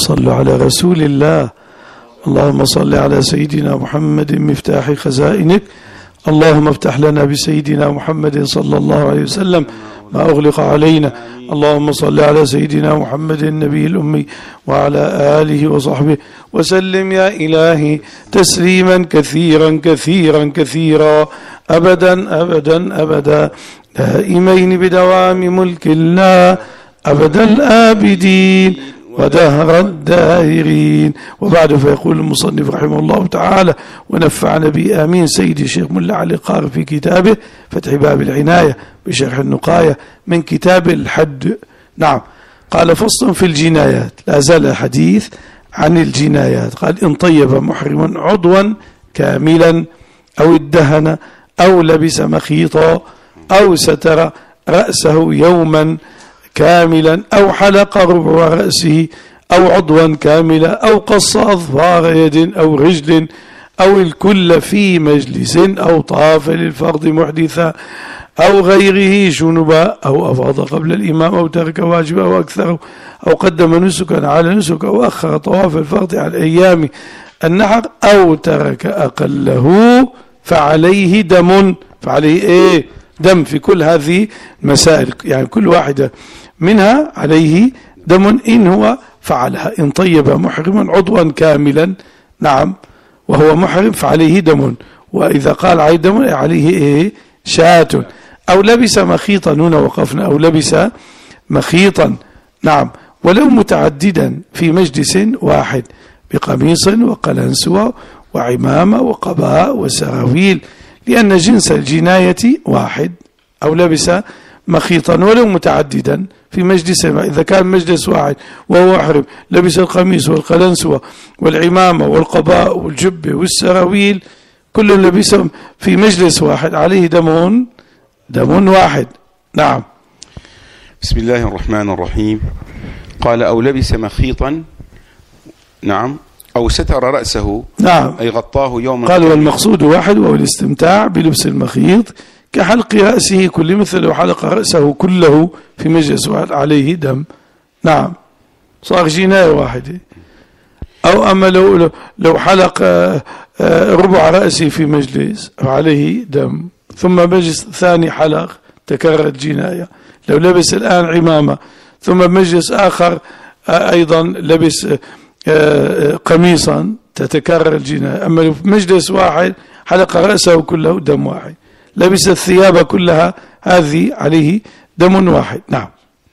صلوا على رسول الله. اللهم صل على سيدنا محمد مفتاح خزائنك. اللهم افتح لنا بسيدنا محمد صلى الله عليه وسلم ما أغلق علينا. اللهم صل على سيدنا محمد النبي الأمي وعلى آله وصحبه وسلم يا إلهي تسليما كثيرا كثيرا كثيرا أبدا أبدا أبدا دائمين بدوام ملك الله أبد الآبدين ودهر الداهرين. وبعد فيقول المصنف رحمه الله تعالى ونفعنا به آمين سيدي الشيخ ملا علي قاري في كتابه فتح باب العناية بشرح النقاية من كتاب الحد. نعم. قال فصل في الجنايات. لا زال حديث عن الجنايات. قال إن طيب محرم عضوا كاملا أو ادهن أو لبس مخيطا أو ستر رأسه يوما كاملا أو حلق ربع رأسه أو عضوا كاملا أو قص أظفار يد أو رجل أو الكل في مجلس أو طاف للفرض محدثا أو غيره جنبا أو أفاض قبل الإمام أو ترك واجبا أو أكثر أو قدم نسكا على نسك أو أخر طواف الفرض عن أيام النحر أو ترك أقله فعليه دم. فعليه إيه؟ دم في كل هذه المسائل، يعني كل واحدة منها عليه دم إن هو فعلها. إن طيب محرما عضوا كاملا نعم وهو محرم فعليه دم. وإذا قال عليه دم عليه إيه؟ شاة. أو لبس مخيطا هنا وقفنا. أو لبس مخيطا نعم ولو متعددا في مجلس واحد بقميص وقلنسوة وعمامة وقباء وسراويل لأن جنس الجناية واحد. أو لبس مخيطا ولو متعددا في مجلس، إذا كان مجلس واحد وهو محرم لبس القميص والقلنسوة والعمامة والقباء والجبة والسراويل كل لبسهم في مجلس واحد عليه دم واحد. نعم. بسم الله الرحمن الرحيم. قال أو لبس مخيطا نعم أو ستر رأسه نعم أي غطاه يوما. قال والمقصود واحد وهو الاستمتاع بلبس المخيط كحلق رأسه كل مثل لو حلق رأسه كله في مجلس واحد عليه دم. نعم صار جناية واحدة. أو أما لو حلق ربع رأسه في مجلس عليه دم ثم مجلس ثاني حلق تكررت جناية. لو لبس الآن عمامة ثم مجلس آخر أيضا لبس قميصا تتكرر الجناية. أما في مجلس واحد حلق رأسه كله دم واحد. لبس الثياب كلها هذه عليه دم واحد. نعم.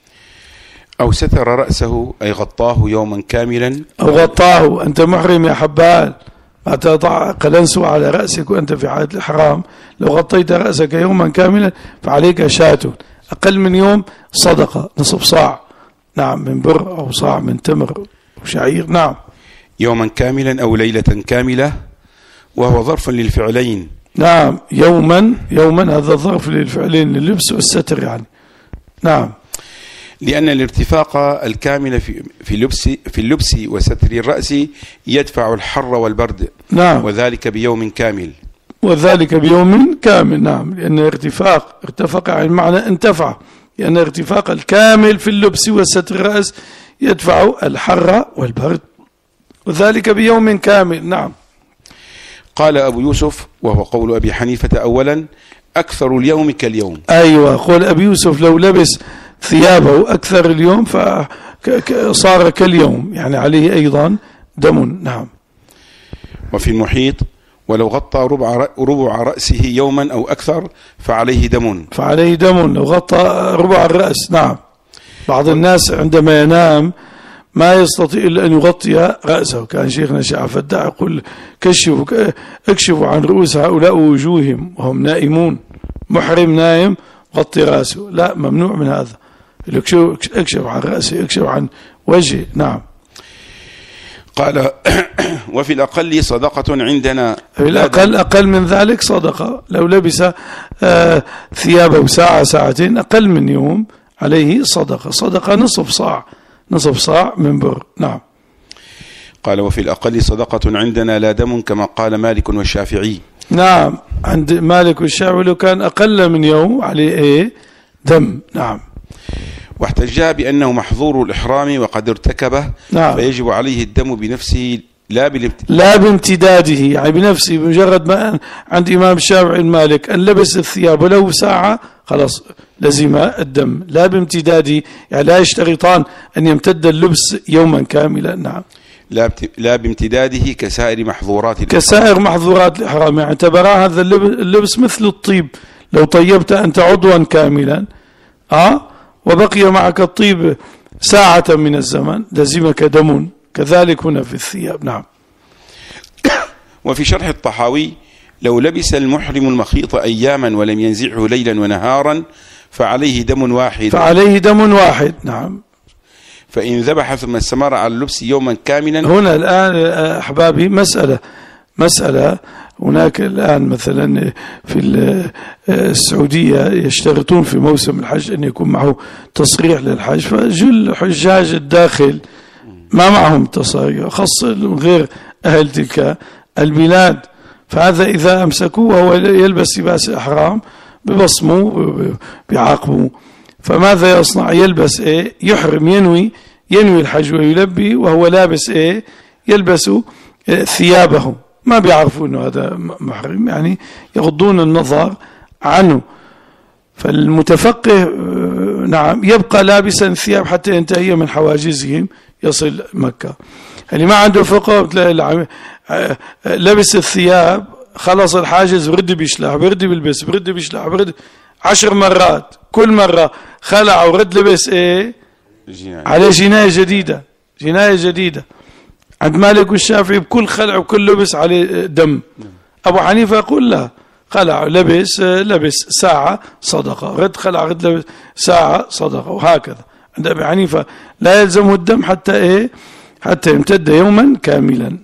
أو ستر رأسه أي غطاه يوما كاملا. أو غطاه. أنت محرم يا حبال ما تضع قلنسوة على رأسك وأنت في حالة الإحرام. لو غطيت رأسك يوما كاملا فعليك شاة أقل من يوم صدقة نصف صاع نعم من بر أو صاع من تمر وشعير. نعم. يوما كاملا أو ليلة كاملة وهو ظرف للفعلين. نعم يوما هذا ظرف للفعلين لللبس والستر يعني. نعم. لأن الارتفاق الكامل في اللبس وستر الرأس يدفع الحر والبرد. نعم. وذلك بيوم كامل. نعم. لأن ارتفق يعني معنى انتفع. لأن ارتفاق الكامل في اللبس وستر الرأس يدفع الحر والبرد وذلك بيوم كامل. نعم. قال أبو يوسف وهو قول أبي حنيفة أولا أكثر اليوم كاليوم. أيوة قول أبي يوسف لو لبس ثيابه أكثر اليوم فصار كاليوم يعني عليه أيضا دم. نعم. وفي المحيط ولو غطى ربع رأسه يوما أو أكثر فعليه دم. لو غطى ربع الرأس. نعم. بعض الناس عندما ينام ما يستطيع إلا أن يغطي رأسه. كان شيخنا شعف الداع يقول اكشفوا عن رؤوس هؤلاء وجوههم وهم نائمون. محرم نائم غطي رأسه. لا ممنوع من هذا. اكشف عن رأسه اكشف عن وجهه. نعم. قال وفي الأقل صدقة عندنا. في الأقل أقل من ذلك صدقة. لو لبس ثيابه ساعتين أقل من يوم عليه صدقة نصف صاع من بر. نعم. قال وفي الأقل صدقة عندنا لا دم كما قال مالك والشافعي. نعم. عند مالك والشافعي لو كان أقل من يوم عليه دم. نعم. واحتجها بأنه محظور الإحرام وقد ارتكبه، نعم. فيجب عليه الدم بنفسه لا بامتداده، يعني بنفسه. بمجرد ما عند إمام الشافعي المالك أن لبس الثياب ولو ساعة خلاص لزم الدم، لا بامتداده، يعني لا يشترطان أن يمتد اللبس يوما كاملا. نعم. لا بامتداده كسائر محظورات الإحرام. كسائر محظورات الإحرام، يعني اعتبرها هذا اللبس مثل الطيب، لو طيبت أنت عضوا كاملا وبقي معك الطيب ساعة من الزمن لزمك دم، كذلك هنا في الثياب. نعم. وفي شرح الطحاوي: لو لبس المحرم المخيط أياما ولم ينزعه ليلا ونهارا فعليه دم واحد. نعم. فإن ذبح ثم استمر على اللبس يوما كاملا. هنا الآن أحبابي مسألة هناك الآن مثلا في السعودية يشترطون في موسم الحج أن يكون معه تصريح للحج، فجل حجاج الداخل ما معهم تصاريح، خاصة غير أهل تلك البلاد. فهذا إذا أمسكوه وهو يلبس لباس الإحرام ببصموا بيعاقبوا. فماذا يصنع؟ يلبس يحرم، ينوي الحج ويلبي وهو لابس يلبس ثيابه، ما بيعرفوا أنه هذا محرم، يعني يغضون النظر عنه. فالمتفقه نعم يبقى لابسا الثياب حتى ينتهي من حواجزهم يصل مكة. اللي ما عنده فقه لبس الثياب خلص الحاجز برد بيشلح، برد بيلبس، برد بيشلح، برد 10 مرات، كل مرة خلع ورد لبس عليه جناية جديدة. عند مالك والشافعي بكل خلع وكل لبس عليه دم. أبو حنيفة يقول لا، خلع لبس ساعة صدقة، رد خلع رد لبس ساعة صدقة، وهكذا. عند أبي حنيفة لا يلزمه الدم حتى يمتد يوما كاملا.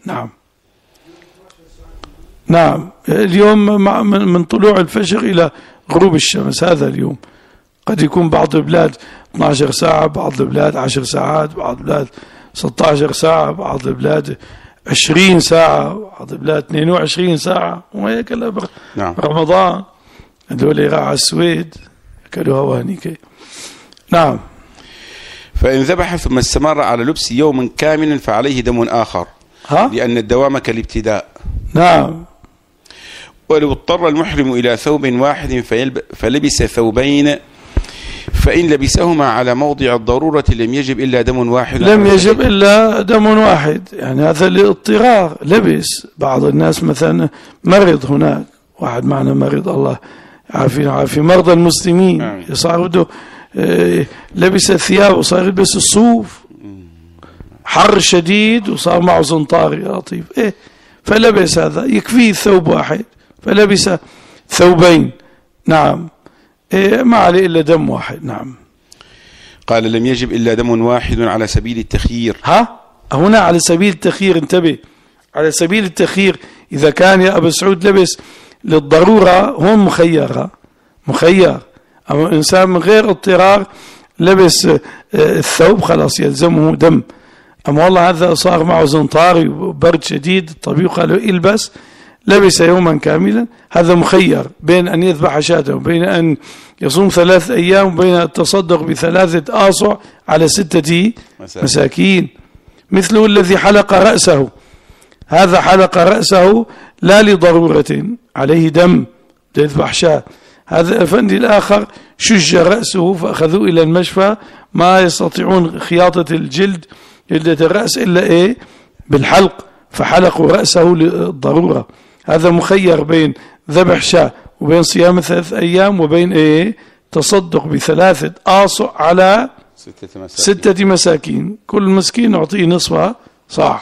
نعم. اليوم من طلوع الفجر إلى غروب الشمس، هذا اليوم. قد يكون بعض البلاد 12 ساعة، بعض البلاد 10 ساعات، بعض البلاد 16 ساعة، بعض البلاد 20 ساعة، بعض البلاد 22 ساعة، وهيك نعم. رمضان هذول يراعى السويد كانوا هوانيك. نعم. فإن ذبح ثم استمر على لبس يوما كاملا فعليه دم آخر، لأن الدوام كالابتداء. نعم. ولو اضطر المحرم إلى ثوب واحد فلبس ثوبين، فإن لبسهما على موضع الضرورة لم يجب إلا دم واحد. يعني هذا الاضطرار لبس. بعض الناس مثلا مرض، هناك واحد معنا مريض، الله عافينا عافية مرضى المسلمين، صار بده لبس الثياب وصار يلبس الصوف، حر شديد وصار معه زنطار يا لطيف فلبس هذا، يكفيه ثوب واحد، فلبس ثوبين. نعم. ما عليه إلا دم واحد. نعم. قال لم يجب إلا دم واحد على سبيل التخيير. هنا على سبيل التخيير، انتبه، على سبيل التخيير. إذا كان يا أبو سعود لبس للضرورة هم مخير. أما إنسان من غير اضطرار لبس الثوب خلاص يلزمه دم. أما والله هذا صار معه زنطاري وبرد شديد، الطبيب قال له البس، لبس يوما كاملا، هذا مخير بين أن يذبح شاته وبين أن يصوم 3 أيام وبين أن يتصدق ب3 آصع على 6 مساكين. مثله الذي حلق رأسه، هذا حلق رأسه لا لضرورة، عليه دم، يذبح شاة. هذا الأفندي الآخر شج رأسه فأخذوه إلى المشفى، ما يستطيعون خياطة جلدة الرأس إلا بالحلق، فحلقوا رأسه للضرورة. هذا مخير بين ذبح شاة وبين صيام 3 أيام وبين تصدق ب3 آصع على 6 مساكين، كل مسكين نعطيه نصف صاع.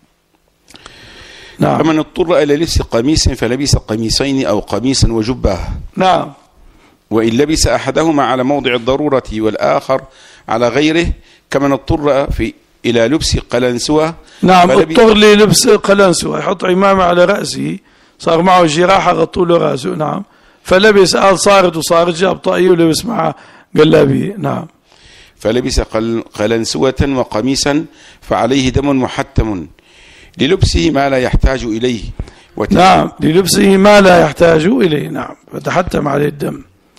نعم. فمن اضطر إلى لبس قميص فلبس قميصين أو قميصا وجبة. نعم. وإن لبس أحدهما على موضع الضرورة والآخر على غيره، كمن اضطر إلى لبس قلنسوة. نعم. اضطر للبس قلنسوة، يحط عمامة على رأسه، صار معه جراحة غطوا له رأسه. نعم. فلبس صارت وصارت، جاب طاقية ولبس معه قلابية. نعم. فلبس قلنسوة وقميصا فعليه دم محتم للبسه ما لا يحتاج إليه. نعم. للبسه ما لا يحتاج إليه. نعم. فتحتم عليه الدم.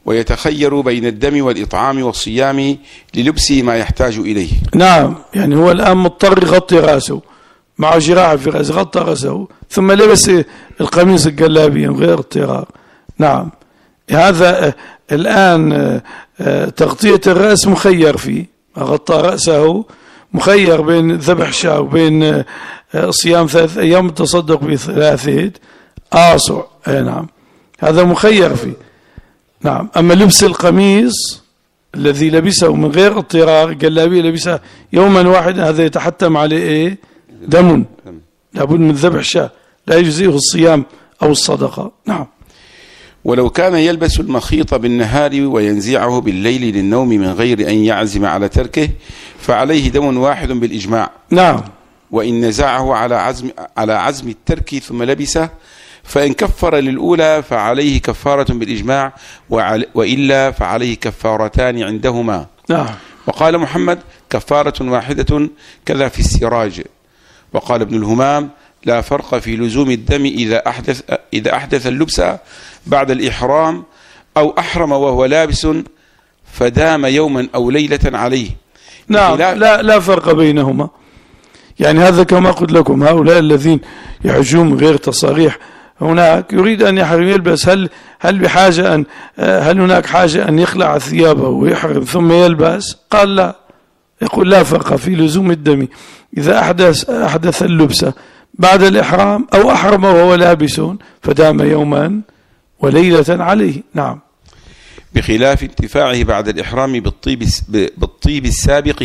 ويتخير بين الدم والإطعام والصيام للبسه ما يحتاج إليه. نعم، يعني هو الآن مضطر يغطي رأسه، معه جراحة في رأسه، غطى رأسه ثم لبس القميص الجلابي من غير اضطرار. نعم، هذا الآن تغطية الرأس مخير فيه، غطى رأسه مخير بين ذبح شاة وبين صيام 3 أيام تصدق ب3 آصع. نعم، هذا مخير فيه. نعم، أما لبس القميص الذي لبسه من غير اضطرار، جلابية لبسها يوما واحدا، هذا يتحتم عليه دم، لابد من ذبح شاة، لا يجزيه الصيام أو الصدقة. نعم. ولو كان يلبس المخيط بالنهار وينزعه بالليل للنوم من غير أن يعزم على تركه فعليه دم واحد بالإجماع. نعم. وإن نزعه على عزم الترك ثم لبسه فإن كفر للأولى فعليه كفارة بالإجماع، وإلا فعليه كفارتان عندهما. نعم. وقال محمد كفارة واحدة كذا في السراج. وقال ابن الهمام لا فرق في لزوم الدم إذا أحدث اللبس بعد الإحرام أو أحرم وهو لابس فدام يوما أو ليلة عليه. نعم، لا فرق بينهما. يعني هذا كما قلت لكم، هؤلاء الذين يحجون من غير تصاريح هناك يريد أن يحرم يلبس، هل بحاجة هل هناك حاجة أن يخلع ثيابه ويحرم ثم يلبس؟ قال لا، يقول لا فرق في لزوم الدم إذا أحدث اللبس بعد الإحرام أو أحرم وهو لابس فدام يوما وليلة عليه. نعم. بخلاف انتفاعه بعد الإحرام بالطيب السابق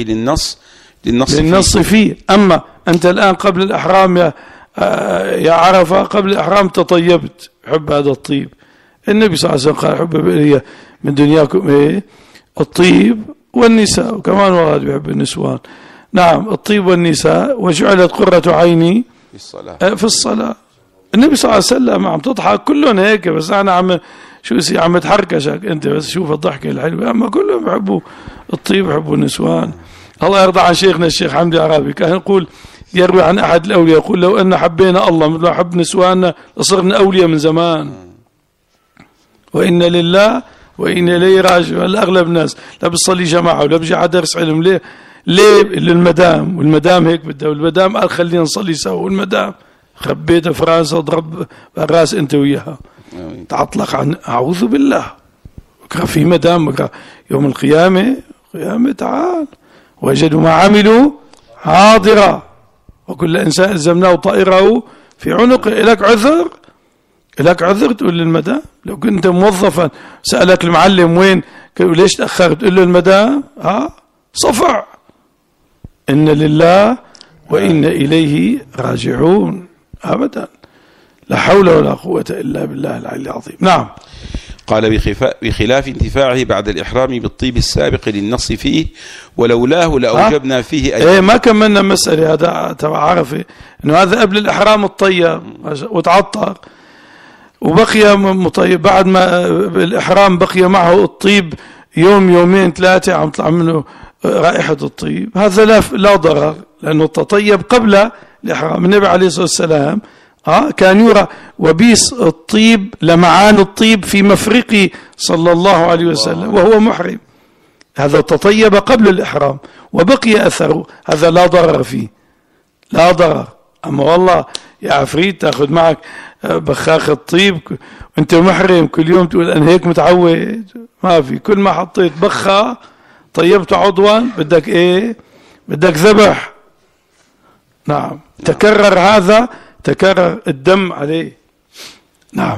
للنص فيه. أما أنت الآن قبل الإحرام يا عرفة، قبل الإحرام تطيبت، حب هذا الطيب. النبي صلى الله عليه وسلم قال حب إلي من دنياكم الطيب والنساء، وكمان ورد بحب النسوان. نعم، الطيب والنساء، وجعلت قرة عيني في الصلاة. النبي صلى الله عليه وسلم عم تضحك كلهم هيك، بس أنا عم تحركشك أنت، بس شوف الضحكة الحلوة. أما كلهم بحبوا الطيب، بحبوا النسوان. الله يرضى عن شيخنا الشيخ حمدي عرابي، كان يقول، يروي عن أحد الأولياء يقول لو أن حبينا الله مثل ما حب نسواننا لصرنا أولياء من زمان. وإن لله وإن إليه راجعون. الأغلب الناس لا بتصلي جماعة ولا بيجي على درس علم. ليه للمدام، والمدام هيك بدها، والمدام قال خلينا نصلي سوا، والمدام خبيتها في راسها ضرب الراس أنت وياها، تعطلق عن أعوذ بالله. في مدام يوم القيامة تعال وجدوا ما عملوا حاضرا وكل إنسان ألزمناه طائره في عنقه. لك عذر تقول للمدام. لو كنت موظفا سألك المعلم وين ليش تأخرت، تقول له المدام صفع. إن لله وإن إليه راجعون. أبدا، لا حول ولا قوة إلا بالله العلي العظيم. نعم. قال بخلاف انتفاعه بعد الإحرام بالطيب السابق للنص فيه ولولاه لأوجبنا فيه أي ما كملنا مسألة هذا تبع عرفة، إنه هذا قبل الإحرام الطيب وتعطر وبقي مطيب، بعد ما بالإحرام بقي معه الطيب يوم يومين 3 عم طلع منه رائحة الطيب. هذا لا ضرر، لأنه تطيب قبل الإحرام. النبي عليه الصلاة والسلام كان يرى وبيس الطيب، لمعان الطيب في مفرقه صلى الله عليه وسلم وهو محرم. هذا تطيب قبل الإحرام وبقي أثره، هذا لا ضرر فيه، لا ضرر. أما والله يا عفريت تأخذ معك بخاخ الطيب وانت محرم كل يوم تقول أنا هيك متعود، ما في. كل ما حطيت بخة طيبت عضوا بدك بدك ذبح. نعم. تكرر هذا، تكرر الدم عليه. نعم.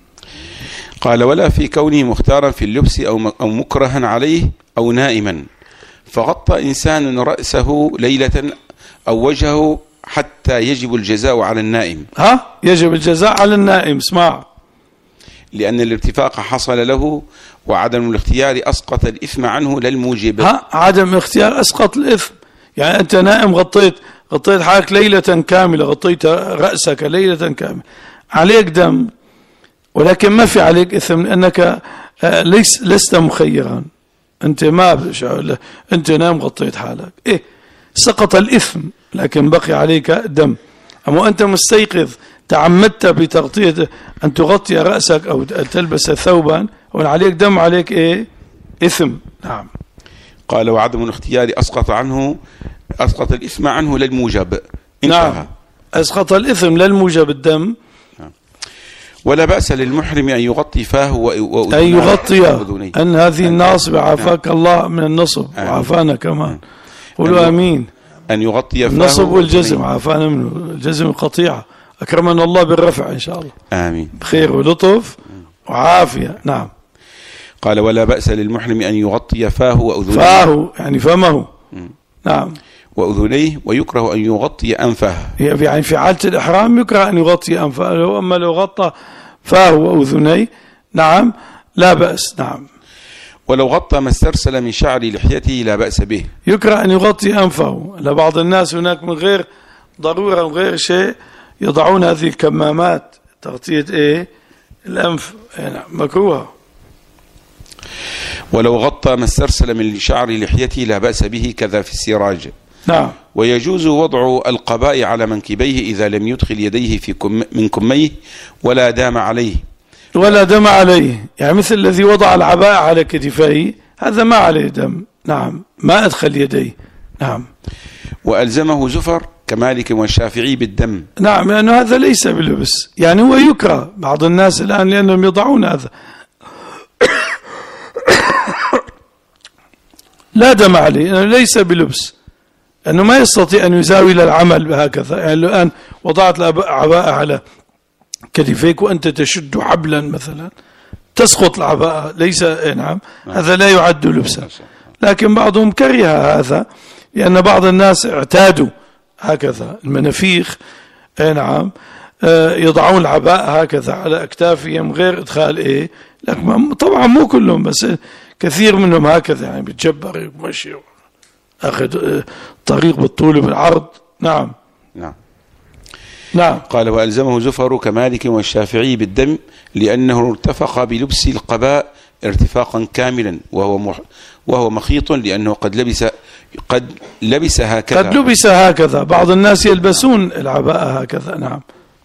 قال ولا في كونه مختارا في اللبس أو مكرها عليه أو نائما، فغطى إنسان رأسه ليلة أو وجهه حتى يجب الجزاء على النائم. يجب الجزاء على النائم. اسمع، لأن الارتفاق حصل له وعدم الاختيار أسقط الإثم عنه للموجب. عدم الاختيار أسقط الإثم. يعني أنت نائم غطيت حالك ليلة كاملة، غطيت رأسك ليلة كاملة، عليك دم ولكن ما في عليك إثم، لأنك لست مخيرا. أنت أنت نام غطيت حالك، سقط الإثم لكن بقي عليك دم. أما أنت مستيقظ تعمدت بتغطية أن تغطي رأسك أو تلبس ثوبا وأن عليك دم عليك إيه إثم. نعم. قال وعدم الاختيار أسقط الإثم عنه للموجب. نعم أسقط الإثم للموجب الدم. ولا بأس للمحرم أن يغطي فاه وأذنيه. أن يغطي أن هذه الناصب عافاك الله من النصب وعافانا كمان. قولوا آمين. أن يغطي فاه النصب والجزم عافانا منه، الجزم القطيعة. أكرمنا الله بالرفع إن شاء الله. آمين. بخير ولطف وعافية. نعم. قال ولا بأس للمحرم أن يغطي فاه وأذنيه. فاه يعني فمه. نعم. وأذنيه، ويكره أن يغطي أنفه. يعني في حالة الإحرام يكره أن يغطي أنفه، أما لو غطى فاه وأذنيه نعم لا بأس. نعم. ولو غطى ما استرسل من شعر لحيته لا بأس به. يكره أن يغطي أنفه. لبعض الناس هناك من غير ضرورة وغير شيء يضعون هذه الكمامات تغطية إيه الأنف. يعني مكروه. ولو غطى ما استرسل من شعر لحيته لا بأس به، كذا في السراج. نعم. ويجوز وضع القباء على منكبيه إذا لم يدخل يديه من كميه ولا دام عليه. ولا دم عليه، يعني مثل الذي وضع العباءة على كتفيه هذا ما عليه دم. نعم ما أدخل يديه. نعم. وألزمه زفر كمالك والشافعي بالدم. نعم لأنه هذا ليس بلبس، يعني هو يكره بعض الناس الآن لأنهم يضعون هذا لا دم عليه لأنه ليس بلبس، أنه ما يستطيع أن يزاول العمل بهكذا. يعني لو الآن وضعت العباءة على كتفيك وأنت تشد حبلا مثلا تسقط العباءة، ليس نعم هذا لا يعد لبسا. لكن بعضهم كره هذا لأن بعض الناس اعتادوا هكذا المنافيخ نعم يضعون العباءة هكذا على أكتافهم غير إدخال إيه. لكن طبعا مو كلهم بس كثير منهم هكذا يعني بتجبر مشي أخذ طريق بالطول بالعرض. نعم. نعم. نعم. قال وألزمه زفر كمالك والشافعي بالدم لأنه ارتفق بلبس القباء ارتفاقا كاملا وهو مخيط لأنه قد لبس هكذا. قد لبس هكذا. بعض الناس يلبسون العباءة هكذا. نعم.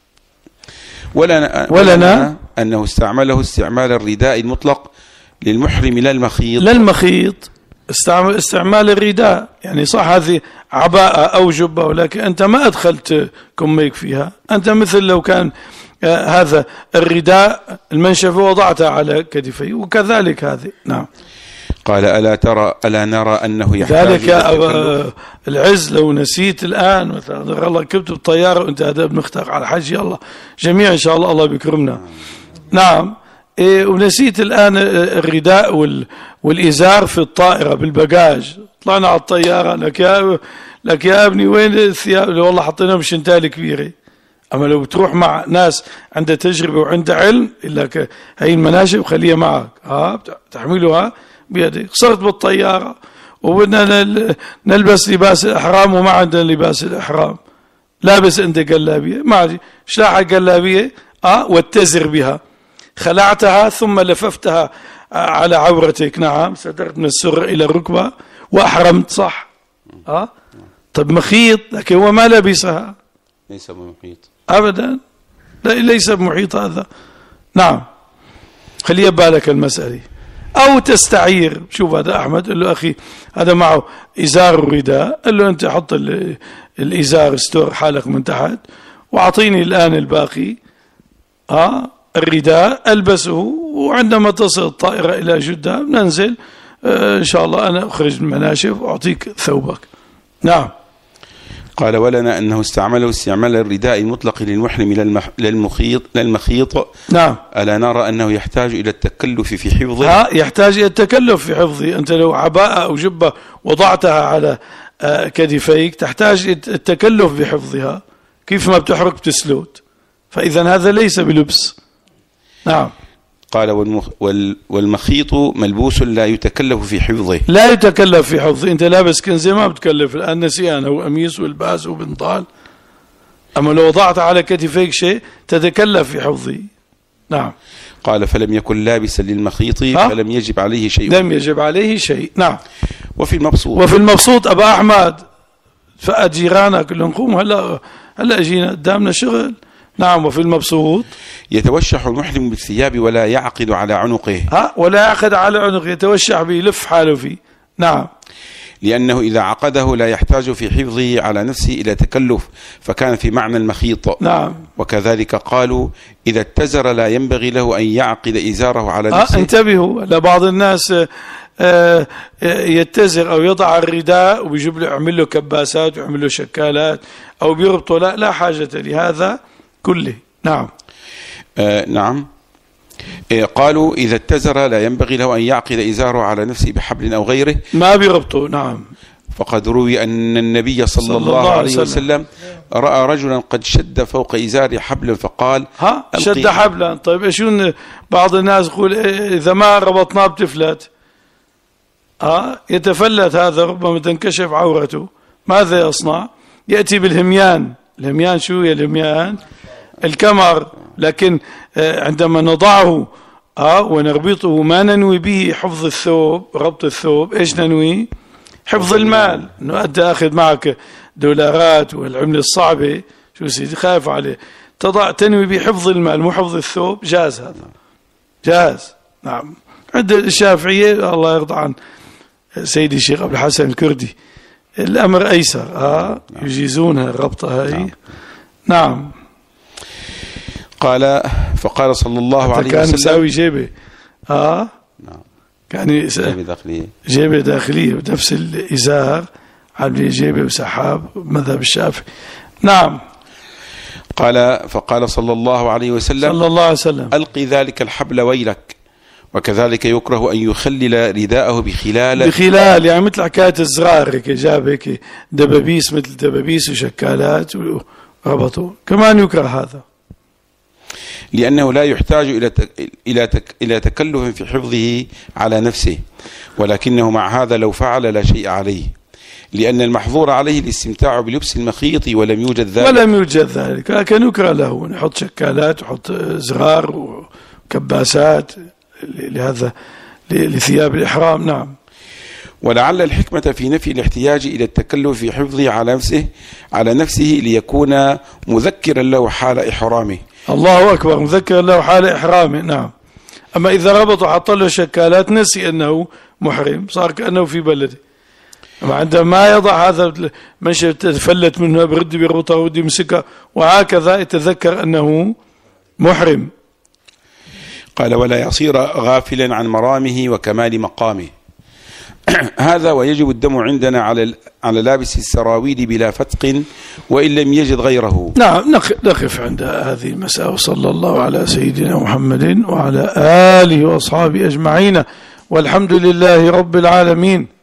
ولنا أنه استعمله استعمال الرداء المطلق للمحرم لا المخيط. استعمال الرداء يعني صح هذه عباءة أو جبة، ولكن أنت ما أدخلت كميك فيها. أنت مثل لو كان هذا الرداء المنشفة وضعتها على كتفي وكذلك هذه. نعم. قال ألا نرى أنه يحتاج ذلك العز لو نسيت الآن مثلا الله كنت بالطيارة وأنت هذا بنختار على حج الله جميع إن شاء الله بيكرمنا. نعم. ونسيت الآن الرداء والإزار في الطائرة بالبجاج، طلعنا على الطيارة لك يا ابني وين الثياب؟ والله حطيناهم بشنتال كبيرة. أما لو بتروح مع ناس عنده تجربة وعنده علم إلا هاي المناشب خليها معك تحملها بيدك. صرت بالطيارة وبدنا نلبس لباس الإحرام وما عندنا لباس الإحرام، لابس أنت قلابية ما عادي شلاحة قلابية واتزر بها، خلعتها ثم لففتها على عورتك. نعم. سدرت من السرة إلى الركبة وأحرمت صح. طب مخيط لكن هو ما لبسها. ليس بمحيط أبدا. ليس بمحيط هذا. نعم. خلي بالك المسألة. أو تستعير. شوف هذا أحمد قال له أخي هذا معه إزار ورداء، قال له أنت حط الإزار استر حالك من تحت وأعطيني الآن الباقي الرداء ألبسه، وعندما تصل الطائرة إلى جدة ننزل إن شاء الله أنا أخرج المناشف وأعطيك ثوبك. نعم. قال ولنا أنه استعمله استعمال الرداء المطلق للمحرم للمخيط. نعم. ألا نرى أنه يحتاج إلى التكلف في حفظه. يحتاج إلى التكلف في حفظه. أنت لو عباءة أو جبة وضعتها على كتفيك تحتاج التكلف بحفظها، كيف ما بتحرك بتسلوت، فإذا هذا ليس بلبس. نعم. قال والمخيط ملبوس لا يتكلف في حفظه. لا يتكلف في حفظه. أنت لابس كنزة ما بتكلف الآن نسيان أو أميس والباس وبنطال، أما لو وضعت على كتفيك شيء تتكلف في حفظه. نعم. قال فلم يكن لابسا للمخيط فلم يجب عليه شيء. لم يجب عليه شيء. نعم. وفي المبسوط أبا أحمد فأت جيرانك كلهم قوم هلا أجينا قدامنا شغل نعم. وفي المبسوط يتوشح المحرم بالثياب ولا يعقد على عنقه. ولا يعقد على عنقه، يتوشح به، يلف حاله فيه. نعم. لأنه إذا عقده لا يحتاج في حفظه على نفسه إلى تكلف، فكان في معنى المخيط. نعم. وكذلك قالوا إذا اتزر لا ينبغي له أن يعقد إزاره على نفسه. انتبهوا، لبعض الناس يتزر أو يضع الرداء ويجيب له، يعمل له كباسات ويعمل له شكالات أو بيربطه. لا حاجة لهذا كله. نعم. نعم. قالوا إذا اتزر لا ينبغي له أن يعقد إزاره على نفسه بحبل أو غيره، ما بيربطه. نعم. فقد روي أن النبي صلى الله عليه وسلم رأى رجلا قد شد فوق إزاره حبلا فقال شد حبلا. طيب شو بعض الناس يقول إذا ما ربطناه بتفلت. يتفلت هذا، ربما تنكشف عورته. ماذا يصنع؟ يأتي بالهميان. الهميان شو هي الهميان؟ الكمر. لكن عندما نضعه ونربطه ما ننوي به حفظ الثوب، ربط الثوب. ايش ننوي؟ حفظ المال. انه انت اخذ معك دولارات والعملة الصعبة، شو سيدي خايف عليه، تنوي به حفظ المال مو حفظ الثوب. جاز هذا، جاز. نعم. عند الشافعية الله يرضى عن سيدي الشيخ عبد الحسن الكردي الامر ايسر. يجيزونها الربطة هاي. نعم. قال فقال صلى الله عليه وسلم كان يساوي جيبه. نعم. كان جيبه داخلية ونفس الإزار عامل جيبه وسحاب، مذهب الشافعي. نعم. قال فقال صلى الله عليه وسلم ألقي ذلك الحبل ويلك. وكذلك يكره أن يخلل رداءه بخلال، يعني مثل حكاية الزرار هيك، جاب هيك دبابيس مثل دبابيس وشكالات وربطوا، كمان يكره هذا، لأنه لا يحتاج إلى تكلف في حفظه على نفسه، ولكنه مع هذا لو فعل لا شيء عليه، لأن المحظور عليه الاستمتاع بلبس المخيط ولم يوجد ذلك. لكن يكره له نحط شكالات وحط زرار وكباسات لهذا لثياب الإحرام. نعم. ولعل الحكمة في نفي الاحتياج إلى التكلف في حفظه على نفسه ليكون مذكرا له حال إحرامه. الله أكبر، مذكرا له حال إحرامه. نعم. أما إذا ربط وحط له شكالات نسي أنه محرم، صار كأنه في بلده. أما عندما يضع هذا منشأ تفلت منه برد بيربطها ودي يمسكها وهكذا يتذكر أنه محرم. قال ولا يصير غافلا عن مرامه وكمال مقامه. هذا ويجب الدم عندنا على لابس السراويل بلا فتق وإن لم يجد غيره. نعم. نقف عند هذه المسألة، وصلى الله على سيدنا محمد وعلى آله وأصحابه أجمعين، والحمد لله رب العالمين.